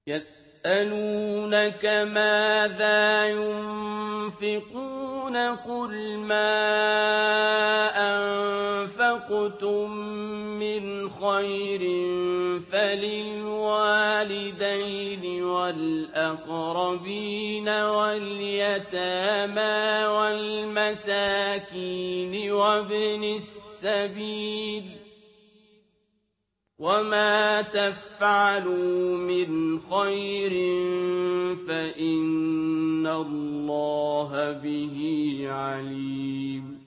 يَسْأَلُونَكَ مَاذَا يُنفِقُونَ قُلْ مَا أَنفَقْتُم مِّنْ خَيْرٍ فَلِلْوَالِدَيْنِ وَالْأَقْرَبِينَ وَالْيَتَامَىٰ وَالْمَسَاكِينِ وَابْنِ السَّبِيلِ ۗ وَمَا تَفْعَلُوا مِنْ خَيْرٍ فَإِنَّ اللَّهَ بِهِ عَلِيمٌ